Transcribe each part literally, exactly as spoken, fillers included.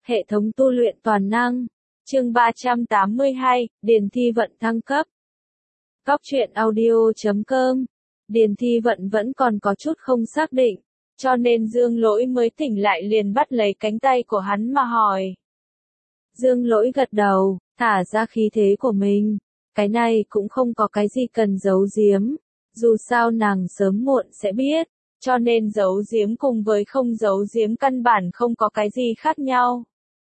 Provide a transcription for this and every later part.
Hệ thống tu luyện toàn năng. Chương ba trăm tám mươi hai, Điền Thi Vận thăng cấp. Cóc truyện audio chấm com. Điền Thi Vận vẫn còn có chút không xác định, cho nên Dương Lỗi mới tỉnh lại liền bắt lấy cánh tay của hắn mà hỏi. Dương Lỗi gật đầu, thả ra khí thế của mình. Cái này cũng không có cái gì cần giấu giếm. Dù sao nàng sớm muộn sẽ biết, cho nên giấu giếm cùng với không giấu giếm căn bản không có cái gì khác nhau.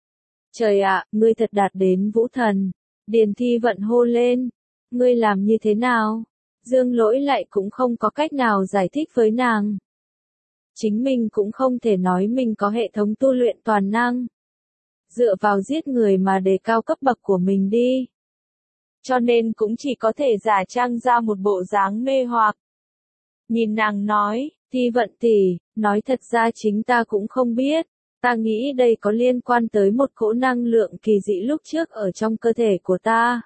Trời ạ, ngươi thật đạt đến vũ thần. Điền Thi Vận hô lên. Ngươi làm như thế nào? Dương Lỗi lại cũng không có cách nào giải thích với nàng. Chính mình cũng không thể nói mình có hệ thống tu luyện toàn năng. Dựa vào giết người mà đề cao cấp bậc của mình đi. Cho nên cũng chỉ có thể giả trang ra một bộ dáng mê hoặc. Nhìn nàng nói, Thi Vận tỷ, nói thật ra chính ta cũng không biết. Ta nghĩ đây có liên quan tới một cỗ năng lượng kỳ dị lúc trước ở trong cơ thể của ta.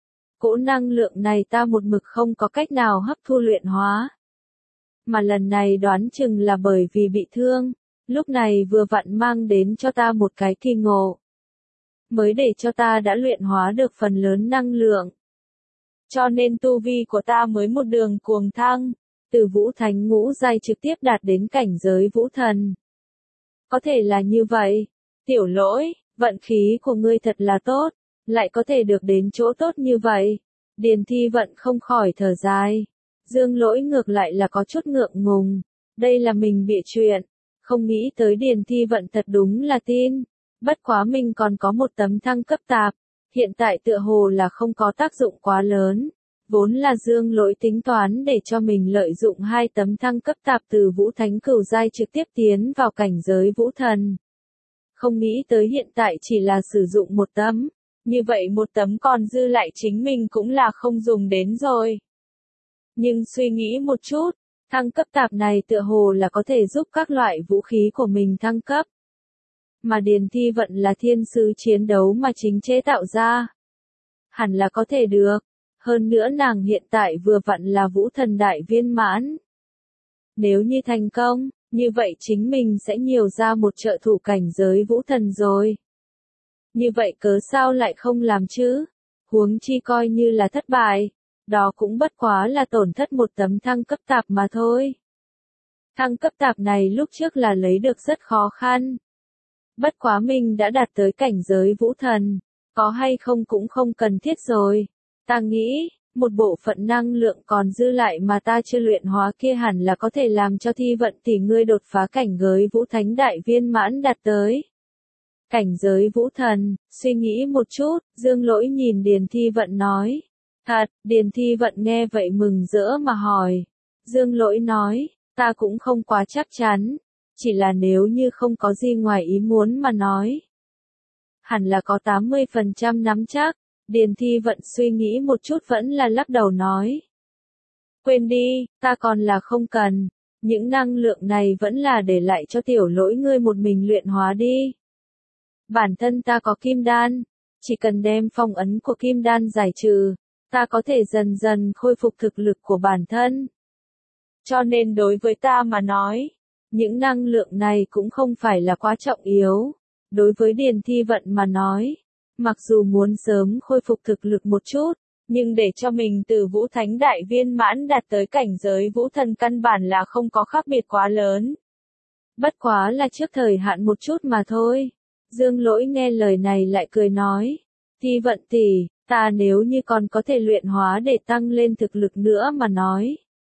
Cỗ năng lượng này ta một mực không có cách nào hấp thu luyện hóa. Mà lần này đoán chừng là bởi vì bị thương, lúc này vừa vặn mang đến cho ta một cái kỳ ngộ. Mới để cho ta đã luyện hóa được phần lớn năng lượng. Cho nên tu vi của ta mới một đường cuồng thăng, từ vũ thánh ngũ giai trực tiếp đạt đến cảnh giới vũ thần. Có thể là như vậy. Tiểu Lỗi, vận khí của ngươi thật là tốt, lại có thể được đến chỗ tốt như vậy. Điền Thi Vận không khỏi thở dài. Dương Lỗi ngược lại là có chút ngượng ngùng. Đây là mình bịa chuyện. Không nghĩ tới Điền Thi Vận thật đúng là tin. Bất quá mình còn có một tấm thăng cấp tạp. Hiện tại tựa hồ là không có tác dụng quá lớn. Vốn là Dương Lỗi tính toán để cho mình lợi dụng hai tấm thăng cấp tạp từ vũ thánh cửu giai trực tiếp tiến vào cảnh giới vũ thần. Không nghĩ tới hiện tại chỉ là sử dụng một tấm. Như vậy một tấm còn dư lại chính mình cũng là không dùng đến rồi. Nhưng suy nghĩ một chút, thăng cấp tạp này tựa hồ là có thể giúp các loại vũ khí của mình thăng cấp. Mà Điền Thi Vận là thiên sứ chiến đấu mà chính chế tạo ra. Hẳn là có thể được. Hơn nữa nàng hiện tại vừa vặn là vũ thần đại viên mãn. Nếu như thành công, như vậy chính mình sẽ nhiều ra một trợ thủ cảnh giới vũ thần rồi. Như vậy cớ sao lại không làm chứ? Huống chi coi như là thất bại, đó cũng bất quá là tổn thất một tấm thăng cấp tạp mà thôi. Thăng cấp tạp này lúc trước là lấy được rất khó khăn. Bất quá mình đã đạt tới cảnh giới vũ thần, có hay không cũng không cần thiết rồi. Ta nghĩ, một bộ phận năng lượng còn dư lại mà ta chưa luyện hóa kia hẳn là có thể làm cho Thi Vận tỷ ngươi đột phá cảnh giới vũ thánh đại viên mãn đạt tới. Cảnh giới vũ thần, suy nghĩ một chút, Dương Lỗi nhìn Điền Thi Vận nói. Thật, Điền Thi Vận nghe vậy mừng rỡ mà hỏi. Dương Lỗi nói, ta cũng không quá chắc chắn, chỉ là nếu như không có gì ngoài ý muốn mà nói. Hẳn là có tám mươi phần trăm nắm chắc. Điền Thi Vận suy nghĩ một chút vẫn là lắc đầu nói. Quên đi, ta còn là không cần. Những năng lượng này vẫn là để lại cho Tiểu Lỗi ngươi một mình luyện hóa đi. Bản thân ta có kim đan. Chỉ cần đem phong ấn của kim đan giải trừ, ta có thể dần dần khôi phục thực lực của bản thân. Cho nên đối với ta mà nói, những năng lượng này cũng không phải là quá trọng yếu. Đối với Điền Thi Vận mà nói, mặc dù muốn sớm khôi phục thực lực một chút, nhưng để cho mình từ vũ thánh đại viên mãn đạt tới cảnh giới vũ thần căn bản là không có khác biệt quá lớn. Bất quá là trước thời hạn một chút mà thôi. Dương Lỗi nghe lời này lại cười nói. Thi Vận tỷ, ta nếu như còn có thể luyện hóa để tăng lên thực lực nữa mà nói.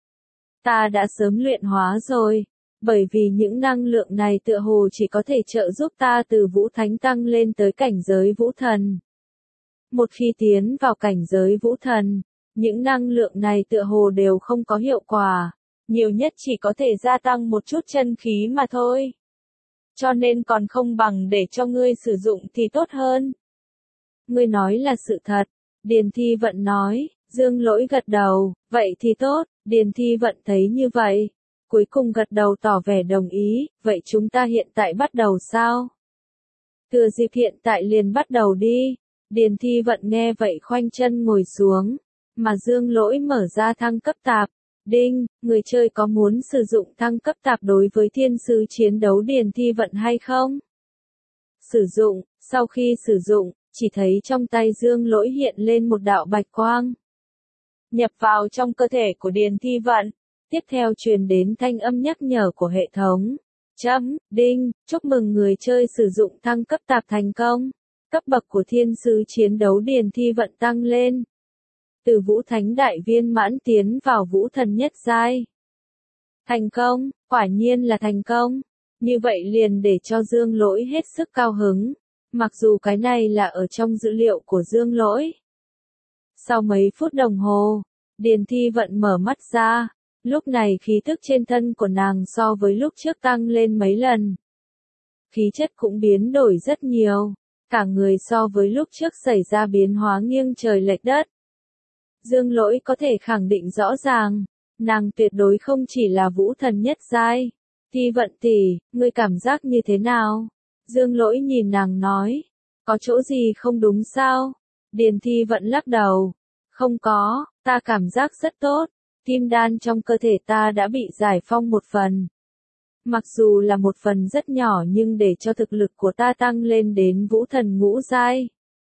Ta đã sớm luyện hóa rồi. Bởi vì những năng lượng này tựa hồ chỉ có thể trợ giúp ta từ vũ thánh tăng lên tới cảnh giới vũ thần. Một khi tiến vào cảnh giới vũ thần, những năng lượng này tựa hồ đều không có hiệu quả, nhiều nhất chỉ có thể gia tăng một chút chân khí mà thôi. Cho nên còn không bằng để cho ngươi sử dụng thì tốt hơn. Ngươi nói là sự thật, Điền Thi Vận nói. Dương Lỗi gật đầu, vậy thì tốt. Điền Thi Vận thấy như vậy, cuối cùng gật đầu tỏ vẻ đồng ý. Vậy chúng ta hiện tại bắt đầu sao? Thừa dịp hiện tại liền bắt đầu đi. Điền Thi Vận nghe vậy khoanh chân ngồi xuống, mà Dương Lỗi mở ra thăng cấp tạp. Đinh, người chơi có muốn sử dụng thăng cấp tạp đối với thiên sứ chiến đấu Điền Thi Vận hay không? sử dụng, sau khi sử dụng, chỉ thấy trong tay Dương Lỗi hiện lên một đạo bạch quang. Nhập vào trong cơ thể của Điền Thi Vận, tiếp theo truyền đến thanh âm nhắc nhở của hệ thống. Chấm, đinh, chúc mừng người chơi sử dụng thăng cấp tạp thành công. Cấp bậc của thiên sứ chiến đấu Điền Thi Vận tăng lên. Từ Vũ Thánh Đại Viên mãn tiến vào Vũ Thần nhất giai. Thành công, quả nhiên là thành công. Như vậy liền để cho Dương Lỗi hết sức cao hứng. Mặc dù cái này là ở trong dữ liệu của Dương Lỗi. Sau mấy phút đồng hồ, Điền Thi Vận mở mắt ra. Lúc này khí tức trên thân của nàng so với lúc trước tăng lên mấy lần. Khí chất cũng biến đổi rất nhiều. Cả người so với lúc trước xảy ra biến hóa nghiêng trời lệch đất. Dương Lỗi có thể khẳng định rõ ràng. Nàng tuyệt đối không chỉ là Vũ Thần nhất giai. Thi Vận tỷ, ngươi cảm giác như thế nào? Dương Lỗi nhìn nàng nói. Có chỗ gì không đúng sao? Điền Thi Vận lắc đầu. Không có, ta cảm giác rất tốt. Kim đan trong cơ thể ta đã bị giải phong một phần. Mặc dù là một phần rất nhỏ nhưng để cho thực lực của ta tăng lên đến Vũ Thần ngũ giai.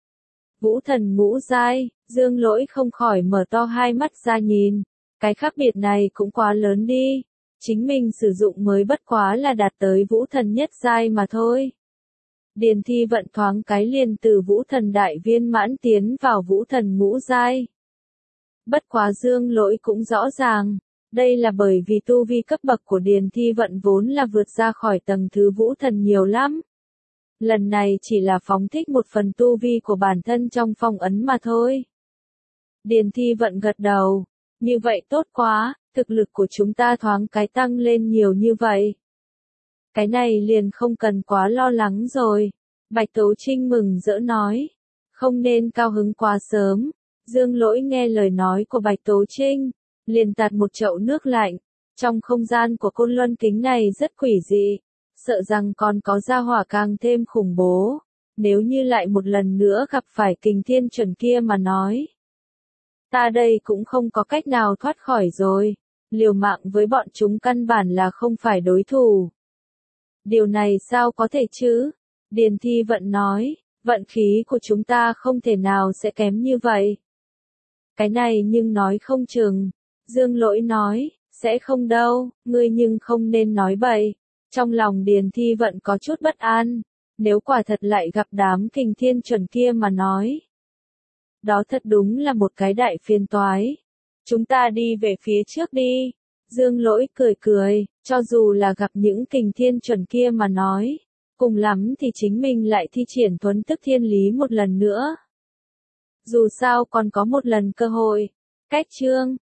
Vũ Thần ngũ giai, Dương Lỗi không khỏi mở to hai mắt ra nhìn. Cái khác biệt này cũng quá lớn đi. Chính mình sử dụng mới bất quá là đạt tới Vũ Thần nhất giai mà thôi. Điền Thi Vận thoáng cái liền từ Vũ Thần đại viên mãn tiến vào Vũ Thần ngũ giai. Bất quá Dương Lỗi cũng rõ ràng, đây là bởi vì tu vi cấp bậc của Điền Thi Vận vốn là vượt ra khỏi tầng thứ Vũ Thần nhiều lắm. Lần này chỉ là phóng thích một phần tu vi của bản thân trong phong ấn mà thôi. Điền Thi Vận gật đầu, như vậy tốt quá, thực lực của chúng ta thoáng cái tăng lên nhiều như vậy. Cái này liền không cần quá lo lắng rồi. Bạch Tố Trinh mừng rỡ nói, không nên cao hứng quá sớm. Dương Lỗi nghe lời nói của Bạch Tố Trinh, liền tạt một chậu nước lạnh. Trong không gian của Côn Luân Kính này rất quỷ dị, sợ rằng còn có gia hỏa càng thêm khủng bố. Nếu như lại một lần nữa gặp phải Kình Thiên Chuẩn kia mà nói, ta đây cũng không có cách nào thoát khỏi rồi. Liều mạng với bọn chúng căn bản là không phải đối thủ. Điều này sao có thể chứ? Điền Thi Vận nói, vận khí của chúng ta không thể nào sẽ kém như vậy. Cái này nhưng nói không chừng. Dương Lỗi nói, sẽ không đâu, ngươi nhưng không nên nói bậy. Trong lòng Điền Thi Vận có chút bất an. Nếu quả thật lại gặp đám Kình Thiên Chuẩn kia mà nói, đó thật đúng là một cái đại phiền toái. Chúng ta đi về phía trước đi. Dương Lỗi cười cười, cho dù là gặp những Kình Thiên Chuẩn kia mà nói, cùng lắm thì chính mình lại thi triển Thuấn Tức Thiên Lý một lần nữa. Dù sao còn có một lần cơ hội. Cách chương